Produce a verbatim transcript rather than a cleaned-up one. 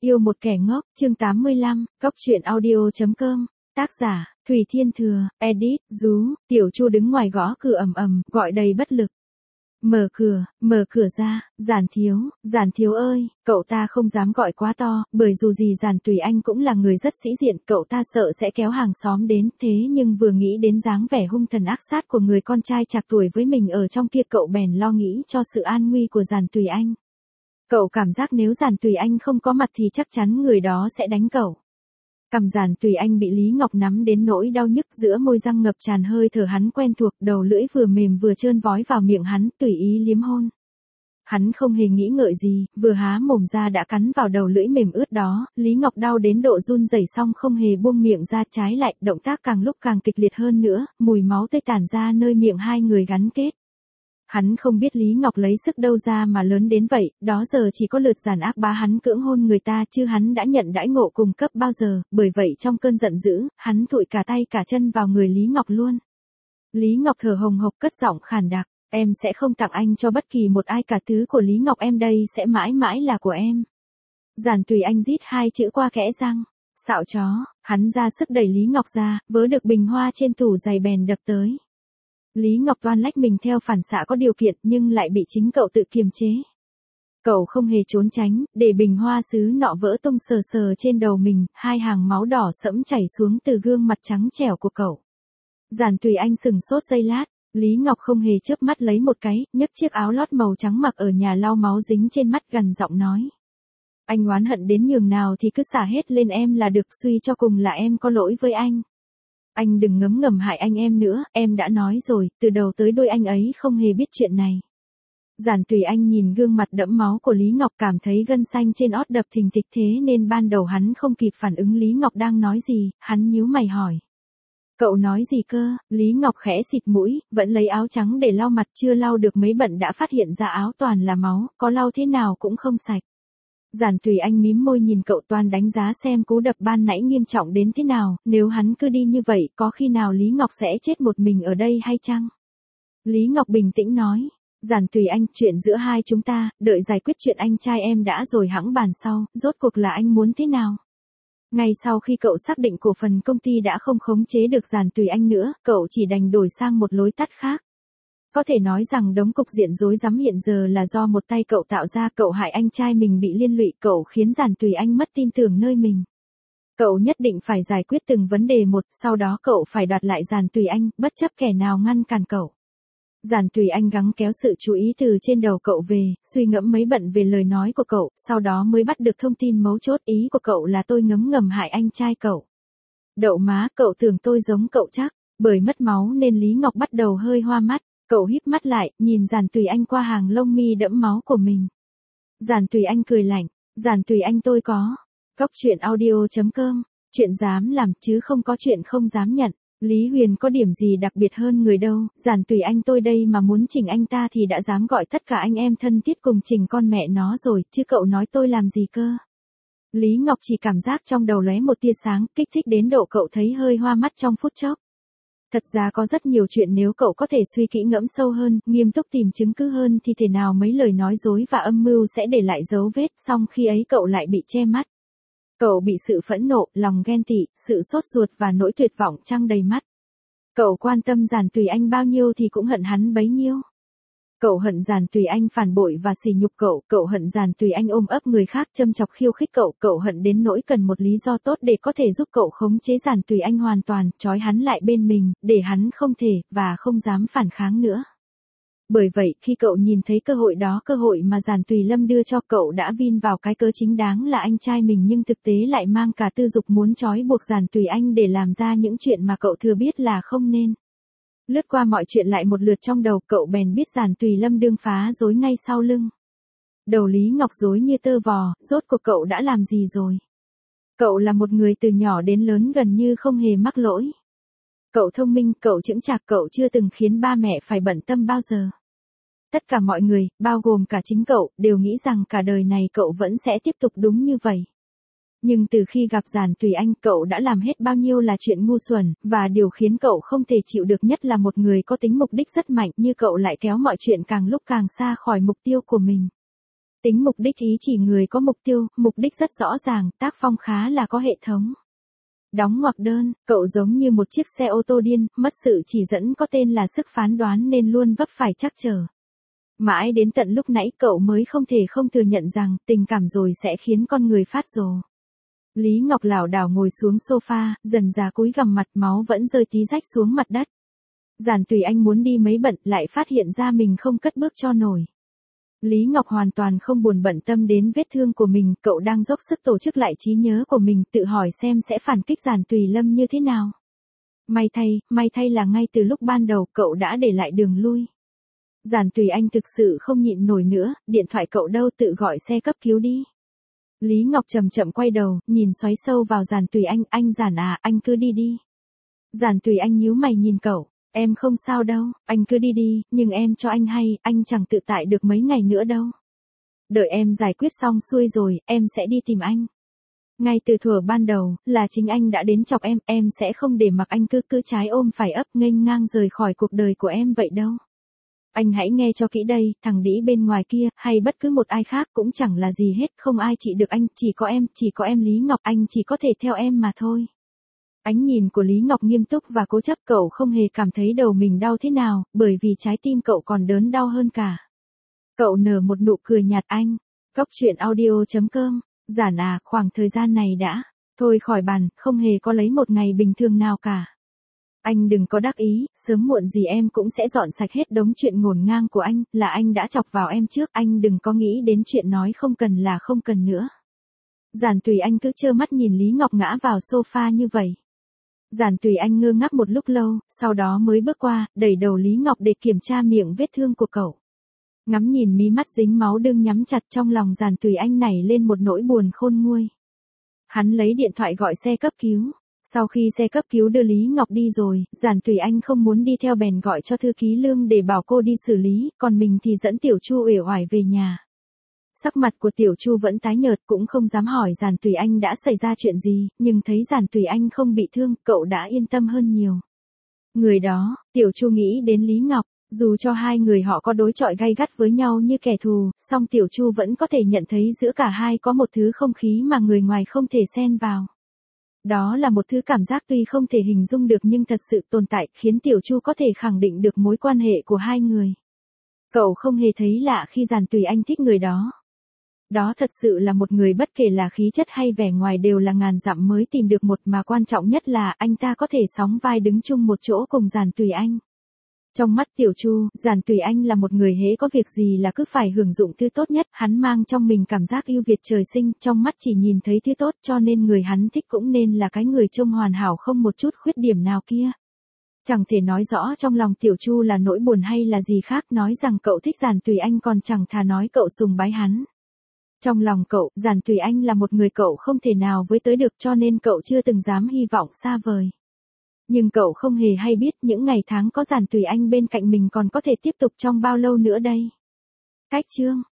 Yêu một kẻ ngốc, chương tám mươi lăm, cóc truyện audio chấm com, tác giả, Thủy Thiên Thừa, edit, Dú, Tiểu Chu đứng ngoài gõ cửa ầm ầm, gọi đầy bất lực. Mở cửa, mở cửa ra, Giản Thiếu, Giản Thiếu ơi, cậu ta không dám gọi quá to, bởi dù gì Giản Tùy Anh cũng là người rất sĩ diện, cậu ta sợ sẽ kéo hàng xóm đến, thế nhưng vừa nghĩ đến dáng vẻ hung thần ác sát của người con trai trạc tuổi với mình ở trong kia cậu bèn lo nghĩ cho sự an nguy của Giản Tùy Anh. Cậu cảm giác nếu Giản Tùy Anh không có mặt thì chắc chắn người đó sẽ đánh cậu. Cằm Giản Tùy Anh bị Lý Ngọc nắm đến nỗi đau nhức, giữa môi răng ngập tràn hơi thở hắn quen thuộc, đầu lưỡi vừa mềm vừa trơn vói vào miệng hắn, tùy ý liếm hôn. Hắn không hề nghĩ ngợi gì, vừa há mồm ra đã cắn vào đầu lưỡi mềm ướt đó, Lý Ngọc đau đến độ run rẩy xong không hề buông miệng ra, trái lại, động tác càng lúc càng kịch liệt hơn nữa, mùi máu tươi tản ra nơi miệng hai người gắn kết. Hắn không biết Lý Ngọc lấy sức đâu ra mà lớn đến vậy, đó giờ chỉ có lượt Giản Ác Bá hắn cưỡng hôn người ta chứ hắn đã nhận đãi ngộ cùng cấp bao giờ, bởi vậy trong cơn giận dữ, hắn thụi cả tay cả chân vào người Lý Ngọc luôn. Lý Ngọc thở hồng hộc cất giọng khàn đặc, em sẽ không tặng anh cho bất kỳ một ai cả, thứ của Lý Ngọc em đây sẽ mãi mãi là của em. Giản Tùy Anh rít hai chữ qua kẽ răng, xạo chó, hắn ra sức đẩy Lý Ngọc ra, vớ được bình hoa trên tủ giày bèn đập tới. Lý Ngọc toan lách mình theo phản xạ có điều kiện nhưng lại bị chính cậu tự kiềm chế. Cậu không hề trốn tránh, để bình hoa sứ nọ vỡ tung sờ sờ trên đầu mình, hai hàng máu đỏ sẫm chảy xuống từ gương mặt trắng trẻo của cậu. Giản Tùy Anh sừng sốt giây lát, Lý Ngọc không hề chớp mắt lấy một cái, nhấc chiếc áo lót màu trắng mặc ở nhà lau máu dính trên mắt gằn giọng nói. Anh oán hận đến nhường nào thì cứ xả hết lên em là được, suy cho cùng là em có lỗi với anh. Anh đừng ngấm ngầm hại anh em nữa, em đã nói rồi, từ đầu tới đuôi anh ấy không hề biết chuyện này. Giản Tùy Anh nhìn gương mặt đẫm máu của Lý Ngọc cảm thấy gân xanh trên ót đập thình thịch, thế nên ban đầu hắn không kịp phản ứng Lý Ngọc đang nói gì, hắn nhíu mày hỏi. Cậu nói gì cơ? Lý Ngọc khẽ xịt mũi, vẫn lấy áo trắng để lau mặt, chưa lau được mấy bận đã phát hiện ra áo toàn là máu, có lau thế nào cũng không sạch. Giản Tùy Anh mím môi nhìn cậu toan đánh giá xem cú đập ban nãy nghiêm trọng đến thế nào, nếu hắn cứ đi như vậy có khi nào Lý Ngọc sẽ chết một mình ở đây hay chăng? Lý Ngọc bình tĩnh nói, Giản Tùy Anh, chuyện giữa hai chúng ta, đợi giải quyết chuyện anh trai em đã rồi hẵng bàn sau, rốt cuộc là anh muốn thế nào? Ngay sau khi cậu xác định cổ phần công ty đã không khống chế được Giản Tùy Anh nữa, cậu chỉ đành đổi sang một lối tắt khác. Có thể nói rằng đống cục diện rối rắm hiện giờ là do một tay cậu tạo ra, cậu hại anh trai mình bị liên lụy, cậu khiến Giản Tùy Anh mất tin tưởng nơi mình. Cậu nhất định phải giải quyết từng vấn đề một, sau đó cậu phải đoạt lại Giản Tùy Anh, bất chấp kẻ nào ngăn cản cậu. Giản Tùy Anh gắng kéo sự chú ý từ trên đầu cậu về, suy ngẫm mấy bận về lời nói của cậu, sau đó mới bắt được thông tin mấu chốt, ý của cậu là tôi ngấm ngầm hại anh trai cậu. Đậu má, cậu tưởng tôi giống cậu chắc, bởi mất máu nên Lý Ngọc bắt đầu hơi hoa mắt. Cậu híp mắt lại, nhìn Giản Tùy Anh qua hàng lông mi đẫm máu của mình. Giản Tùy Anh cười lạnh, Giản Tùy Anh tôi có. Cóc truyện audio chấm com, chuyện dám làm chứ không có chuyện không dám nhận. Lý Huyền có điểm gì đặc biệt hơn người đâu, Giản Tùy Anh tôi đây mà muốn chỉnh anh ta thì đã dám gọi tất cả anh em thân thiết cùng chỉnh con mẹ nó rồi, chứ cậu nói tôi làm gì cơ. Lý Ngọc chỉ cảm giác trong đầu lóe một tia sáng, kích thích đến độ cậu thấy hơi hoa mắt trong phút chốc. Thật ra có rất nhiều chuyện nếu cậu có thể suy kỹ ngẫm sâu hơn, nghiêm túc tìm chứng cứ hơn thì thể nào mấy lời nói dối và âm mưu sẽ để lại dấu vết, song khi ấy cậu lại bị che mắt. Cậu bị sự phẫn nộ, lòng ghen tị, sự sốt ruột và nỗi tuyệt vọng trăng đầy mắt. Cậu quan tâm Giản Tùy Anh bao nhiêu thì cũng hận hắn bấy nhiêu. Cậu hận Giản Tùy Anh phản bội và sỉ nhục cậu, cậu hận Giản Tùy Anh ôm ấp người khác châm chọc khiêu khích cậu, cậu hận đến nỗi cần một lý do tốt để có thể giúp cậu khống chế Giản Tùy Anh hoàn toàn, trói hắn lại bên mình, để hắn không thể, và không dám phản kháng nữa. Bởi vậy, khi cậu nhìn thấy cơ hội đó, cơ hội mà Giản Tùy Lâm đưa cho cậu, đã vin vào cái cớ chính đáng là anh trai mình nhưng thực tế lại mang cả tư dục muốn trói buộc Giản Tùy Anh để làm ra những chuyện mà cậu thừa biết là không nên. Lướt qua mọi chuyện lại một lượt trong đầu, cậu bèn biết Giản Tùy Lâm đương phá rối ngay sau lưng. Đầu Lý Ngọc rối như tơ vò, rốt cuộc cậu đã làm gì rồi? Cậu là một người từ nhỏ đến lớn gần như không hề mắc lỗi. Cậu thông minh, cậu chững chạc, cậu chưa từng khiến ba mẹ phải bận tâm bao giờ. Tất cả mọi người, bao gồm cả chính cậu, đều nghĩ rằng cả đời này cậu vẫn sẽ tiếp tục đúng như vậy. Nhưng từ khi gặp Giản Tùy Anh, cậu đã làm hết bao nhiêu là chuyện ngu xuẩn, và điều khiến cậu không thể chịu được nhất là một người có tính mục đích rất mạnh như cậu lại kéo mọi chuyện càng lúc càng xa khỏi mục tiêu của mình. Tính mục đích ý chỉ người có mục tiêu, mục đích rất rõ ràng, tác phong khá là có hệ thống. Đóng ngoặc đơn, cậu giống như một chiếc xe ô tô điên, mất sự chỉ dẫn có tên là sức phán đoán nên luôn vấp phải trắc trở. Mãi đến tận lúc nãy cậu mới không thể không thừa nhận rằng tình cảm rồi sẽ khiến con người phát rồ. Lý Ngọc lảo đảo ngồi xuống sofa, dần dà cúi gằm mặt, máu vẫn rơi tí rách xuống mặt đất. Giản Tùy Anh muốn đi mấy bận lại phát hiện ra mình không cất bước cho nổi. Lý Ngọc hoàn toàn không buồn bận tâm đến vết thương của mình, cậu đang dốc sức tổ chức lại trí nhớ của mình, tự hỏi xem sẽ phản kích Giản Tùy Lâm như thế nào. May thay, may thay là ngay từ lúc ban đầu cậu đã để lại đường lui. Giản Tùy Anh thực sự không nhịn nổi nữa, điện thoại cậu đâu, tự gọi xe cấp cứu đi. Lý Ngọc chậm chậm quay đầu, nhìn xoáy sâu vào Giản Tùy Anh, anh Giản à, anh cứ đi đi. Giản Tùy Anh nhíu mày nhìn cậu, em không sao đâu, anh cứ đi đi, nhưng em cho anh hay, anh chẳng tự tại được mấy ngày nữa đâu. Đợi em giải quyết xong xuôi rồi, em sẽ đi tìm anh. Ngay từ thuở ban đầu, là chính anh đã đến chọc em, em sẽ không để mặc anh cứ cứ trái ôm phải ấp nghênh ngang rời khỏi cuộc đời của em vậy đâu. Anh hãy nghe cho kỹ đây, thằng đĩ bên ngoài kia, hay bất cứ một ai khác cũng chẳng là gì hết, không ai trị được anh, chỉ có em, chỉ có em Lý Ngọc, anh chỉ có thể theo em mà thôi. Ánh nhìn của Lý Ngọc nghiêm túc và cố chấp, cậu không hề cảm thấy đầu mình đau thế nào, bởi vì trái tim cậu còn đớn đau hơn cả. Cậu nở một nụ cười nhạt, anh. Cốc truyện audio chấm com, Giản à, khoảng thời gian này đã, thôi khỏi bàn, không hề có lấy một ngày bình thường nào cả. Anh đừng có đắc ý, sớm muộn gì em cũng sẽ dọn sạch hết đống chuyện ngổn ngang của anh, là anh đã chọc vào em trước, anh đừng có nghĩ đến chuyện nói không cần là không cần nữa. Giản Tùy Anh cứ trơ mắt nhìn Lý Ngọc ngã vào sofa như vậy. Giản Tùy Anh ngơ ngác một lúc lâu, sau đó mới bước qua, đẩy đầu Lý Ngọc để kiểm tra miệng vết thương của cậu. Ngắm nhìn mí mắt dính máu đương nhắm chặt, trong lòng Giản Tùy Anh nảy lên một nỗi buồn khôn nguôi. Hắn lấy điện thoại gọi xe cấp cứu. Sau khi xe cấp cứu đưa Lý Ngọc đi rồi, Giản Tùy Anh không muốn đi theo bèn gọi cho thư ký Lương để bảo cô đi xử lý, còn mình thì dẫn Tiểu Chu uể oải về nhà. Sắc mặt của Tiểu Chu vẫn tái nhợt, cũng không dám hỏi Giản Tùy Anh đã xảy ra chuyện gì, nhưng thấy Giản Tùy Anh không bị thương, cậu đã yên tâm hơn nhiều. Người đó, Tiểu Chu nghĩ đến Lý Ngọc, dù cho hai người họ có đối chọi gay gắt với nhau như kẻ thù, song Tiểu Chu vẫn có thể nhận thấy giữa cả hai có một thứ không khí mà người ngoài không thể xen vào. Đó là một thứ cảm giác tuy không thể hình dung được nhưng thật sự tồn tại, khiến Tiểu Chu có thể khẳng định được mối quan hệ của hai người. Cậu không hề thấy lạ khi Giản Tùy Anh thích người đó. Đó thật sự là một người bất kể là khí chất hay vẻ ngoài đều là ngàn dặm mới tìm được một, mà quan trọng nhất là anh ta có thể sóng vai đứng chung một chỗ cùng Giản Tùy Anh. Trong mắt Tiểu Chu, Giản Tùy Anh là một người hễ có việc gì là cứ phải hưởng dụng thứ tốt nhất, hắn mang trong mình cảm giác ưu việt trời sinh, trong mắt chỉ nhìn thấy thứ tốt, cho nên người hắn thích cũng nên là cái người trông hoàn hảo không một chút khuyết điểm nào kia. Chẳng thể nói rõ trong lòng Tiểu Chu là nỗi buồn hay là gì khác, nói rằng cậu thích Giản Tùy Anh còn chẳng thà nói cậu sùng bái hắn. Trong lòng cậu, Giản Tùy Anh là một người cậu không thể nào với tới được, cho nên cậu chưa từng dám hy vọng xa vời. Nhưng cậu không hề hay biết những ngày tháng có Giản Tùy Anh bên cạnh mình còn có thể tiếp tục trong bao lâu nữa đây. Cách chương